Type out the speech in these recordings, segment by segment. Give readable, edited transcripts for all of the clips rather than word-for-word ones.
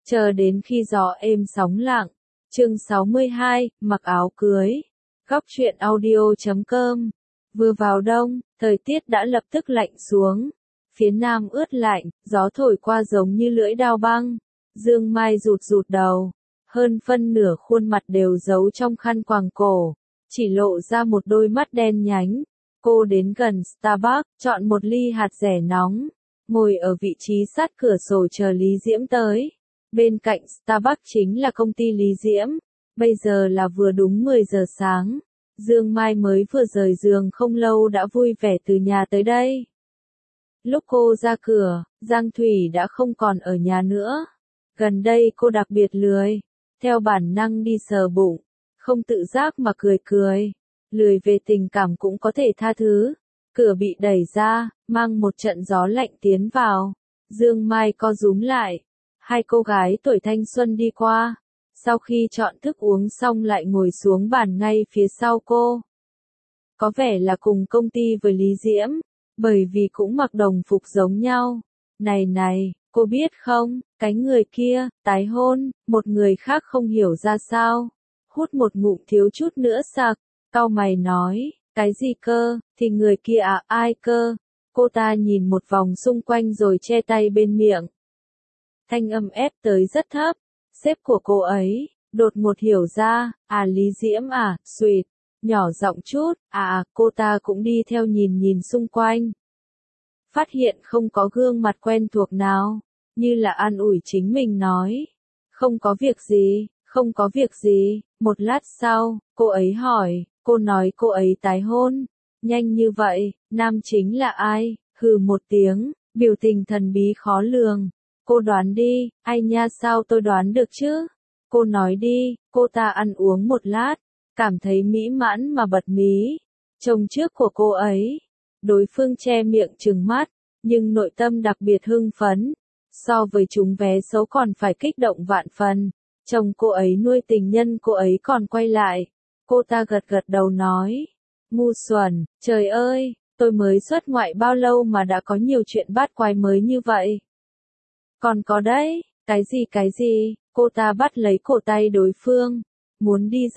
Chờ đến khi gió êm sóng lặng. Chương 62, mặc áo cưới. Góc truyện audio.com. Vừa vào đông, thời tiết đã lập tức lạnh xuống. Phía nam ướt lạnh, gió thổi qua giống như lưỡi dao băng. Dương Mai rụt rụt đầu. Hơn phân nửa khuôn mặt đều giấu trong khăn quàng cổ. Chỉ lộ ra một đôi mắt đen nhánh. Cô đến gần Starbucks, chọn một ly hạt dẻ nóng. Ngồi ở vị trí sát cửa sổ chờ Lý Diễm tới. Bên cạnh Starbucks chính là công ty Lý Diễm. Bây giờ là vừa đúng 10 giờ sáng. Dương Mai mới vừa rời giường không lâu đã vui vẻ từ nhà tới đây. Lúc cô ra cửa, Giang Thủy đã không còn ở nhà nữa. Gần đây cô đặc biệt lười. Theo bản năng đi sờ bụng. Không tự giác mà cười cười. Lười về tình cảm cũng có thể tha thứ. Cửa bị đẩy ra, mang một trận gió lạnh tiến vào. Dương Mai co rúm lại. Hai cô gái tuổi thanh xuân đi qua. Sau khi chọn thức uống xong lại ngồi xuống bàn ngay phía sau cô. Có vẻ là cùng công ty với Lý Diễm, bởi vì cũng mặc đồng phục giống nhau. Này, cô biết không, cái người kia, tái hôn, một người khác không hiểu ra sao. Hút một ngụm thiếu chút nữa sặc, cau mày nói, cái gì cơ, thì người kia à, ai cơ? Cô ta nhìn một vòng xung quanh rồi che tay bên miệng. Thanh âm ép tới rất thấp, sếp của cô ấy, đột ngột hiểu ra, à Lý Diễm à, xuyệt, nhỏ giọng chút, cô ta cũng đi theo nhìn xung quanh. Phát hiện không có gương mặt quen thuộc nào, như là an ủi chính mình nói. Không có việc gì, một lát sau, cô ấy hỏi, cô nói cô ấy tái hôn, nhanh như vậy, nam chính là ai, hừ một tiếng, biểu tình thần bí khó lường. Cô đoán đi, ai nha sao tôi đoán được chứ? Cô nói đi, cô ta ăn uống một lát, cảm thấy mỹ mãn mà bật mí. Chồng trước của cô ấy, đối phương che miệng trừng mắt, nhưng nội tâm đặc biệt hưng phấn. So với chúng vé xấu còn phải kích động vạn phần. Chồng cô ấy nuôi tình nhân cô ấy còn quay lại. Cô ta gật đầu nói. Ngu xuẩn, trời ơi, tôi mới xuất ngoại bao lâu mà đã có nhiều chuyện bát quái mới như vậy. Còn có đấy, cái gì, cô ta bắt lấy cổ tay đối phương, muốn đi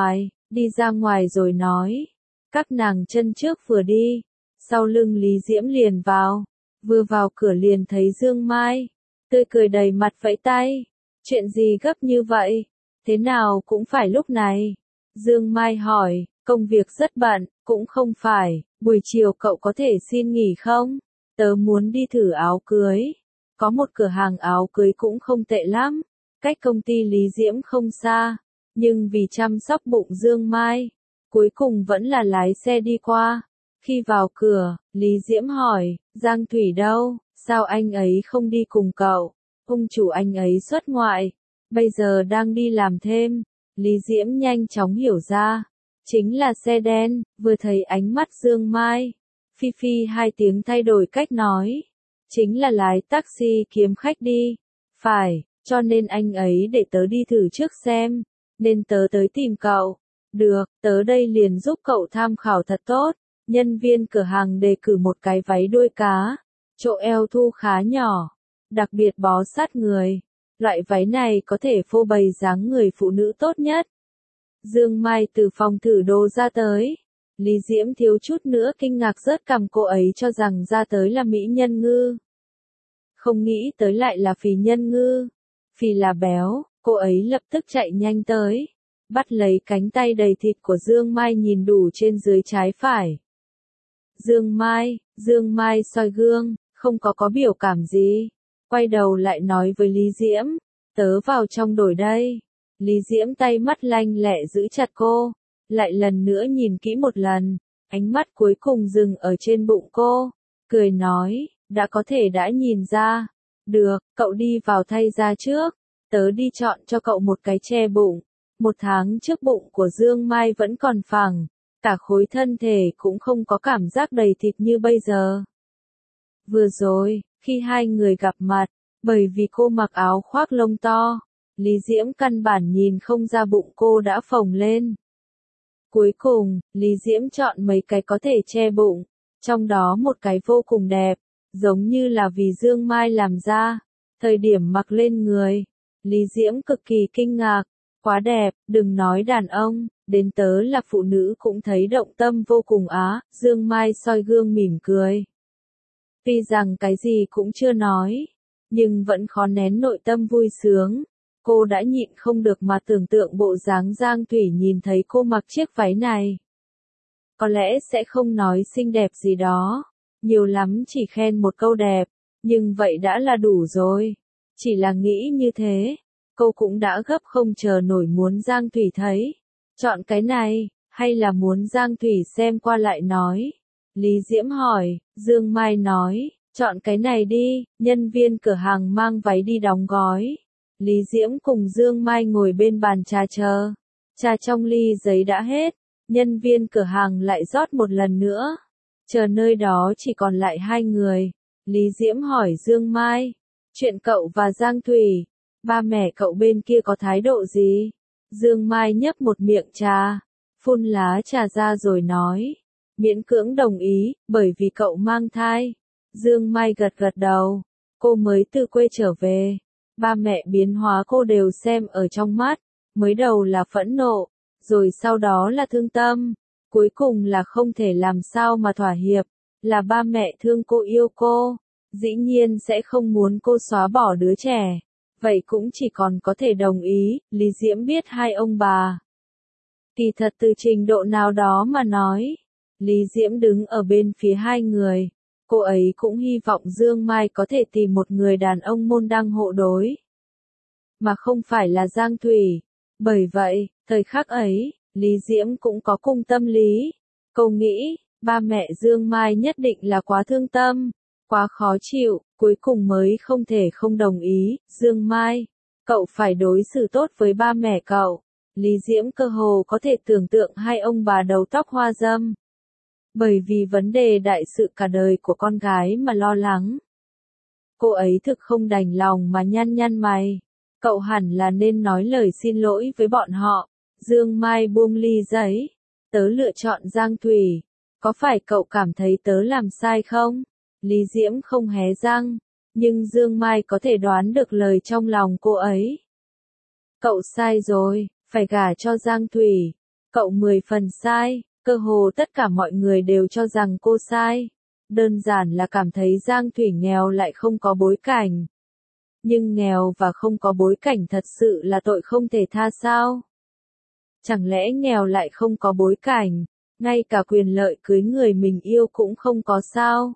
ra ngoài rồi nói. Các nàng chân trước vừa đi, sau lưng Lý Diễm liền vào, vừa vào cửa liền thấy Dương Mai, tươi cười đầy mặt vẫy tay. Chuyện gì gấp như vậy, thế nào cũng phải lúc này. Dương Mai hỏi, công việc rất bận, cũng không phải, buổi chiều cậu có thể xin nghỉ không? Tớ muốn đi thử áo cưới. Có một cửa hàng áo cưới cũng không tệ lắm, cách công ty Lý Diễm không xa, nhưng vì chăm sóc bụng Dương Mai, cuối cùng vẫn là lái xe đi qua. Khi vào cửa, Lý Diễm hỏi, Giang Thủy đâu, sao anh ấy không đi cùng cậu? Ông chủ anh ấy xuất ngoại, bây giờ đang đi làm thêm. Lý Diễm nhanh chóng hiểu ra, chính là xe đen. Vừa thấy ánh mắt Dương Mai, Phi hai tiếng thay đổi cách nói. Chính là lái taxi kiếm khách đi. Phải, cho nên anh ấy để tớ đi thử trước xem, nên tớ tới tìm cậu. Được, tớ đây liền giúp cậu tham khảo thật tốt. Nhân viên cửa hàng đề cử một cái váy đuôi cá, chỗ eo thu khá nhỏ, đặc biệt bó sát người. Loại váy này có thể phô bày dáng người phụ nữ tốt nhất. Dương Mai từ phòng thử đồ ra tới. Lý Diễm thiếu chút nữa kinh ngạc rớt cằm, cô ấy cho rằng ra tới là mỹ nhân ngư. Không nghĩ tới lại là phì nhân ngư. Phì là béo, cô ấy lập tức chạy nhanh tới. Bắt lấy cánh tay đầy thịt của Dương Mai nhìn đủ trên dưới trái phải. Dương Mai soi gương, không có biểu cảm gì. Quay đầu lại nói với Lý Diễm, tớ vào trong đổi đây. Lý Diễm tay mắt lanh lẹ giữ chặt cô, lại lần nữa nhìn kỹ một lần, ánh mắt cuối cùng dừng ở trên bụng cô, cười nói, đã nhìn ra. Được, cậu đi vào thay ra trước, tớ đi chọn cho cậu một cái che bụng. 1 tháng trước bụng của Dương Mai vẫn còn phẳng, cả khối thân thể cũng không có cảm giác đầy thịt như bây giờ. Vừa rồi, khi hai người gặp mặt, bởi vì cô mặc áo khoác lông to, Lý Diễm căn bản nhìn không ra bụng cô đã phồng lên. Cuối cùng, Lý Diễm chọn mấy cái có thể che bụng, trong đó một cái vô cùng đẹp, giống như là vì Dương Mai làm ra, thời điểm mặc lên người, Lý Diễm cực kỳ kinh ngạc, quá đẹp, đừng nói đàn ông, đến tớ là phụ nữ cũng thấy động tâm vô cùng á, Dương Mai soi gương mỉm cười. Tuy rằng cái gì cũng chưa nói, nhưng vẫn khó nén nội tâm vui sướng. Cô đã nhịn không được mà tưởng tượng bộ dáng Giang Thủy nhìn thấy cô mặc chiếc váy này. Có lẽ sẽ không nói xinh đẹp gì đó, nhiều lắm chỉ khen một câu đẹp, nhưng vậy đã là đủ rồi. Chỉ là nghĩ như thế, cô cũng đã gấp không chờ nổi muốn Giang Thủy thấy. Chọn cái này, hay là muốn Giang Thủy xem qua lại nói? Lý Diễm hỏi, Dương Mai nói, chọn cái này đi, nhân viên cửa hàng mang váy đi đóng gói. Lý Diễm cùng Dương Mai ngồi bên bàn trà chờ. Trà trong ly giấy đã hết, nhân viên cửa hàng lại rót một lần nữa. Chờ nơi đó chỉ còn lại hai người. Lý Diễm hỏi Dương Mai, chuyện cậu và Giang Thủy, ba mẹ cậu bên kia có thái độ gì? Dương Mai nhấp một miệng trà, phun lá trà ra rồi nói, miễn cưỡng đồng ý, bởi vì cậu mang thai. Dương Mai gật gật đầu, cô mới từ quê trở về. Ba mẹ biến hóa cô đều xem ở trong mắt, mới đầu là phẫn nộ, rồi sau đó là thương tâm, cuối cùng là không thể làm sao mà thỏa hiệp, là ba mẹ thương cô yêu cô, dĩ nhiên sẽ không muốn cô xóa bỏ đứa trẻ, vậy cũng chỉ còn có thể đồng ý. Lý Diễm biết hai ông bà. Kỳ thật từ trình độ nào đó mà nói, Lý Diễm đứng ở bên phía hai người. Cô ấy cũng hy vọng Dương Mai có thể tìm một người đàn ông môn đăng hộ đối, mà không phải là Giang Thủy. Bởi vậy, thời khắc ấy, Lý Diễm cũng có cùng tâm lý. Cô nghĩ, ba mẹ Dương Mai nhất định là quá thương tâm, quá khó chịu, cuối cùng mới không thể không đồng ý. Dương Mai, cậu phải đối xử tốt với ba mẹ cậu. Lý Diễm cơ hồ có thể tưởng tượng hai ông bà đầu tóc hoa râm, bởi vì vấn đề đại sự cả đời của con gái mà lo lắng. Cô ấy thực không đành lòng mà nhăn nhăn mày. Cậu hẳn là nên nói lời xin lỗi với bọn họ. Dương Mai buông ly giấy. Tớ lựa chọn Giang Thủy. Có phải cậu cảm thấy tớ làm sai không? Lý Diễm không hé răng, nhưng Dương Mai có thể đoán được lời trong lòng cô ấy. Cậu sai rồi, phải gả cho Giang Thủy. Cậu 10 phần sai. Cơ hồ tất cả mọi người đều cho rằng cô sai. Đơn giản là cảm thấy Giang Thủy nghèo lại không có bối cảnh. Nhưng nghèo và không có bối cảnh thật sự là tội không thể tha sao? Chẳng lẽ nghèo lại không có bối cảnh, ngay cả quyền lợi cưới người mình yêu cũng không có sao?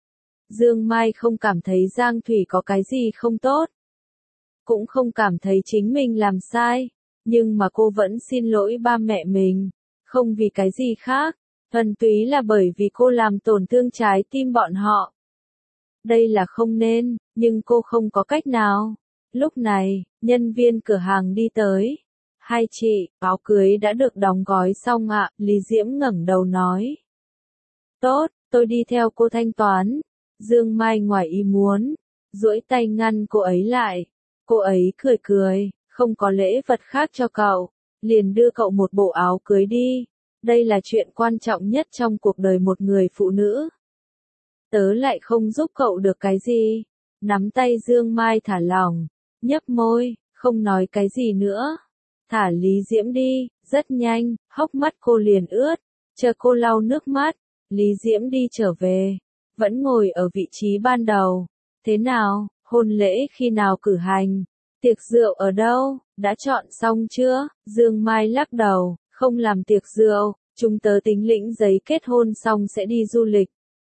Dương Mai không cảm thấy Giang Thủy có cái gì không tốt, cũng không cảm thấy chính mình làm sai, nhưng mà cô vẫn xin lỗi ba mẹ mình. Không vì cái gì khác, thuần túy là bởi vì cô làm tổn thương trái tim bọn họ. Đây là không nên, nhưng cô không có cách nào. Lúc này, nhân viên cửa hàng đi tới. Hai chị, áo cưới đã được đóng gói xong ạ. Lý Diễm ngẩng đầu nói. Tốt, tôi đi theo cô thanh toán. Dương Mai ngoài ý muốn, duỗi tay ngăn cô ấy lại. Cô ấy cười cười, không có lễ vật khác cho cậu, liền đưa cậu một bộ áo cưới đi. Đây là chuyện quan trọng nhất trong cuộc đời một người phụ nữ. Tớ lại không giúp cậu được cái gì. Nắm tay Dương Mai thả lỏng, nhấp môi, không nói cái gì nữa. Thả Lý Diễm đi. Rất nhanh, hốc mắt cô liền ướt. Chờ cô lau nước mắt, Lý Diễm đi trở về. Vẫn ngồi ở vị trí ban đầu. Thế nào, hôn lễ khi nào cử hành? Tiệc rượu ở đâu? Đã chọn xong chưa? Dương Mai lắc đầu, không làm tiệc rượu, chúng tớ tính lĩnh giấy kết hôn xong sẽ đi du lịch.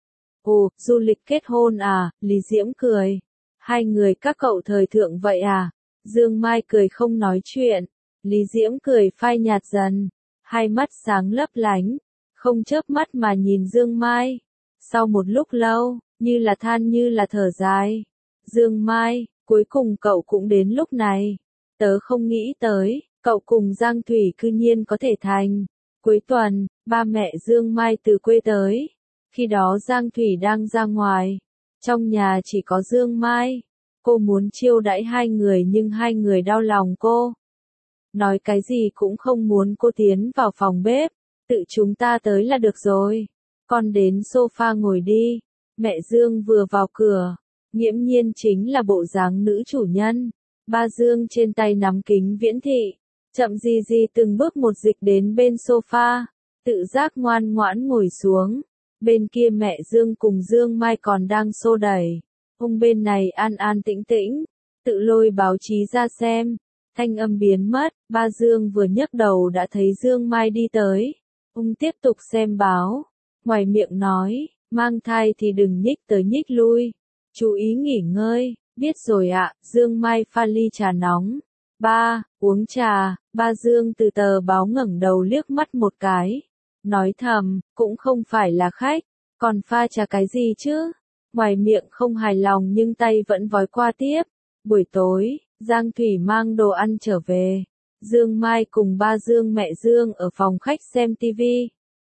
Ồ, du lịch kết hôn à? Lý Diễm cười. Hai người các cậu thời thượng vậy à? Dương Mai cười không nói chuyện. Lý Diễm cười phai nhạt dần. Hai mắt sáng lấp lánh. Không chớp mắt mà nhìn Dương Mai. Sau một lúc lâu, như là than như là thở dài. Dương Mai, cuối cùng cậu cũng đến lúc này. Tớ không nghĩ tới, cậu cùng Giang Thủy cư nhiên có thể thành. Cuối tuần, ba mẹ Dương Mai từ quê tới. Khi đó Giang Thủy đang ra ngoài. Trong nhà chỉ có Dương Mai. Cô muốn chiêu đãi hai người nhưng hai người đau lòng cô. Nói cái gì cũng không muốn cô tiến vào phòng bếp. Tự chúng ta tới là được rồi. Con đến sofa ngồi đi. Mẹ Dương vừa vào cửa. Nghiễm nhiên chính là bộ dáng nữ chủ nhân. Ba Dương trên tay nắm kính viễn thị, chậm gì gì từng bước một dịch đến bên sofa, tự giác ngoan ngoãn ngồi xuống. Bên kia mẹ Dương cùng Dương Mai còn đang xô đẩy. Ông bên này an an tĩnh tĩnh, tự lôi báo chí ra xem. Thanh âm biến mất, ba Dương vừa nhấc đầu đã thấy Dương Mai đi tới. Ông tiếp tục xem báo, ngoài miệng nói, mang thai thì đừng nhích tới nhích lui. Chú ý nghỉ ngơi, biết rồi ạ. Dương Mai pha ly trà nóng. Ba, uống trà. Ba Dương từ tờ báo ngẩng đầu liếc mắt một cái. Nói thầm, cũng không phải là khách, còn pha trà cái gì chứ? Ngoài miệng không hài lòng nhưng tay vẫn vói qua tiếp. Buổi tối, Giang Thủy mang đồ ăn trở về. Dương Mai cùng ba Dương mẹ Dương ở phòng khách xem tivi.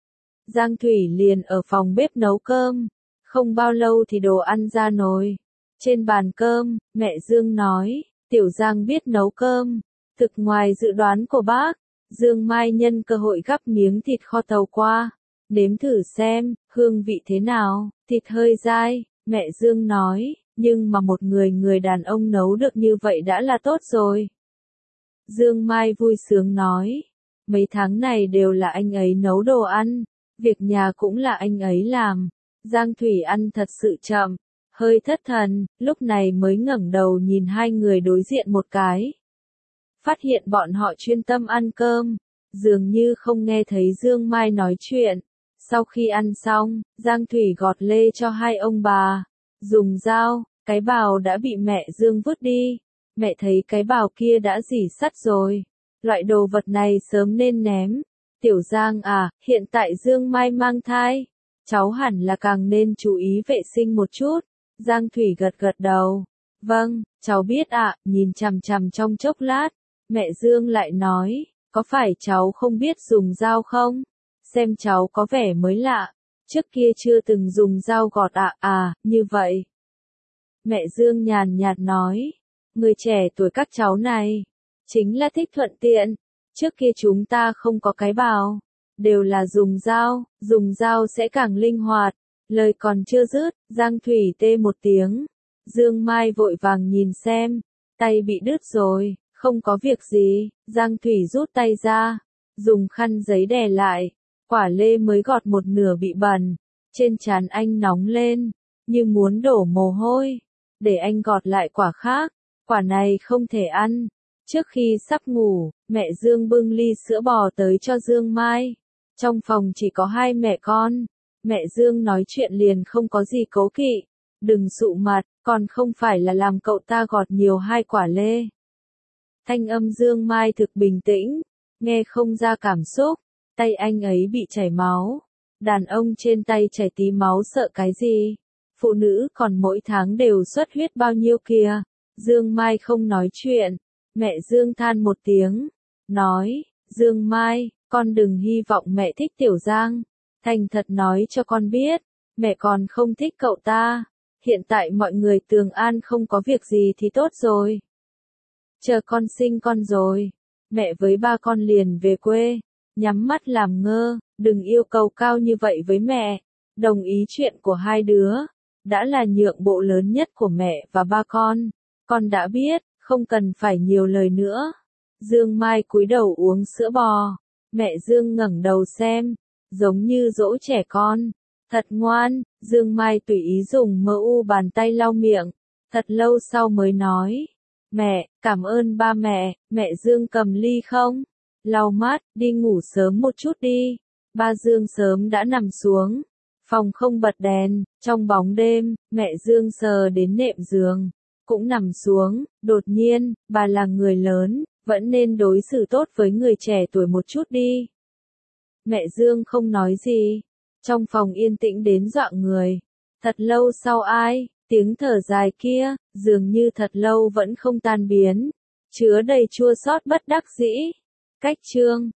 Giang Thủy liền ở phòng bếp nấu cơm. Không bao lâu thì đồ ăn ra nồi. Trên bàn cơm, mẹ Dương nói, Tiểu Giang biết nấu cơm. Thực ngoài dự đoán của bác. Dương Mai nhân cơ hội gắp miếng thịt kho tàu qua. Nếm thử xem, hương vị thế nào, thịt hơi dai. Mẹ Dương nói, nhưng mà một người đàn ông nấu được như vậy đã là tốt rồi. Dương Mai vui sướng nói, mấy tháng này đều là anh ấy nấu đồ ăn, việc nhà cũng là anh ấy làm. Giang Thủy ăn thật sự chậm, hơi thất thần, lúc này mới ngẩng đầu nhìn hai người đối diện một cái. Phát hiện bọn họ chuyên tâm ăn cơm, dường như không nghe thấy Dương Mai nói chuyện. Sau khi ăn xong, Giang Thủy gọt lê cho hai ông bà. Dùng dao, cái bào đã bị mẹ Dương vứt đi. Mẹ thấy cái bào kia đã rỉ sắt rồi. Loại đồ vật này sớm nên ném. Tiểu Giang à, hiện tại Dương Mai mang thai. Cháu hẳn là càng nên chú ý vệ sinh một chút. Giang Thủy gật gật đầu. Vâng, cháu biết ạ. Nhìn chằm chằm trong chốc lát. Mẹ Dương lại nói, có phải cháu không biết dùng dao không? Xem cháu có vẻ mới lạ. Trước kia chưa từng dùng dao gọt ạ. Như vậy. Mẹ Dương nhàn nhạt nói, người trẻ tuổi các cháu này, chính là thích thuận tiện. Trước kia chúng ta không có cái bào, đều là dùng dao sẽ càng linh hoạt. Lời còn chưa dứt, Giang Thủy tê một tiếng. Dương Mai vội vàng nhìn xem, tay bị đứt rồi, không có việc gì. Giang Thủy rút tay ra, dùng khăn giấy đè lại, quả lê mới gọt một nửa bị bẩn, trên trán anh nóng lên, như muốn đổ mồ hôi, để anh gọt lại quả khác, quả này không thể ăn. Trước khi sắp ngủ, mẹ Dương bưng ly sữa bò tới cho Dương Mai. Trong phòng chỉ có hai mẹ con, mẹ Dương nói chuyện liền không có gì cố kỵ, đừng sụ mặt, còn không phải là làm cậu ta gọt nhiều hai quả lê. Thanh âm Dương Mai thực bình tĩnh, nghe không ra cảm xúc, tay anh ấy bị chảy máu. Đàn ông trên tay chảy tí máu sợ cái gì? Phụ nữ còn mỗi tháng đều xuất huyết bao nhiêu kìa. Dương Mai không nói chuyện. Mẹ Dương than một tiếng, nói, Dương Mai, con đừng hy vọng mẹ thích Tiểu Giang. Thành thật nói cho con biết, mẹ còn không thích cậu ta. Hiện tại mọi người Tường An không có việc gì thì tốt rồi. Chờ con sinh con rồi, mẹ với ba con liền về quê. Nhắm mắt làm ngơ, đừng yêu cầu cao như vậy với mẹ. Đồng ý chuyện của hai đứa, đã là nhượng bộ lớn nhất của mẹ và ba con. Con đã biết, không cần phải nhiều lời nữa. Dương Mai cúi đầu uống sữa bò. Mẹ Dương ngẩng đầu xem, giống như dỗ trẻ con. Thật ngoan. Dương Mai tùy ý dùng mỡ u bàn tay lau miệng. Thật lâu sau mới nói, mẹ, cảm ơn ba mẹ. Mẹ Dương cầm ly không? Lau mắt, đi ngủ sớm một chút đi. Ba Dương sớm đã nằm xuống. Phòng không bật đèn, trong bóng đêm, mẹ Dương sờ đến nệm giường, cũng nằm xuống. Đột nhiên, bà là người lớn, vẫn nên đối xử tốt với người trẻ tuổi một chút đi. Mẹ Dương không nói gì. Trong phòng yên tĩnh đến dọa người. Thật lâu sau tiếng thở dài kia, dường như thật lâu vẫn không tan biến, chứa đầy chua xót bất đắc dĩ. Cách chương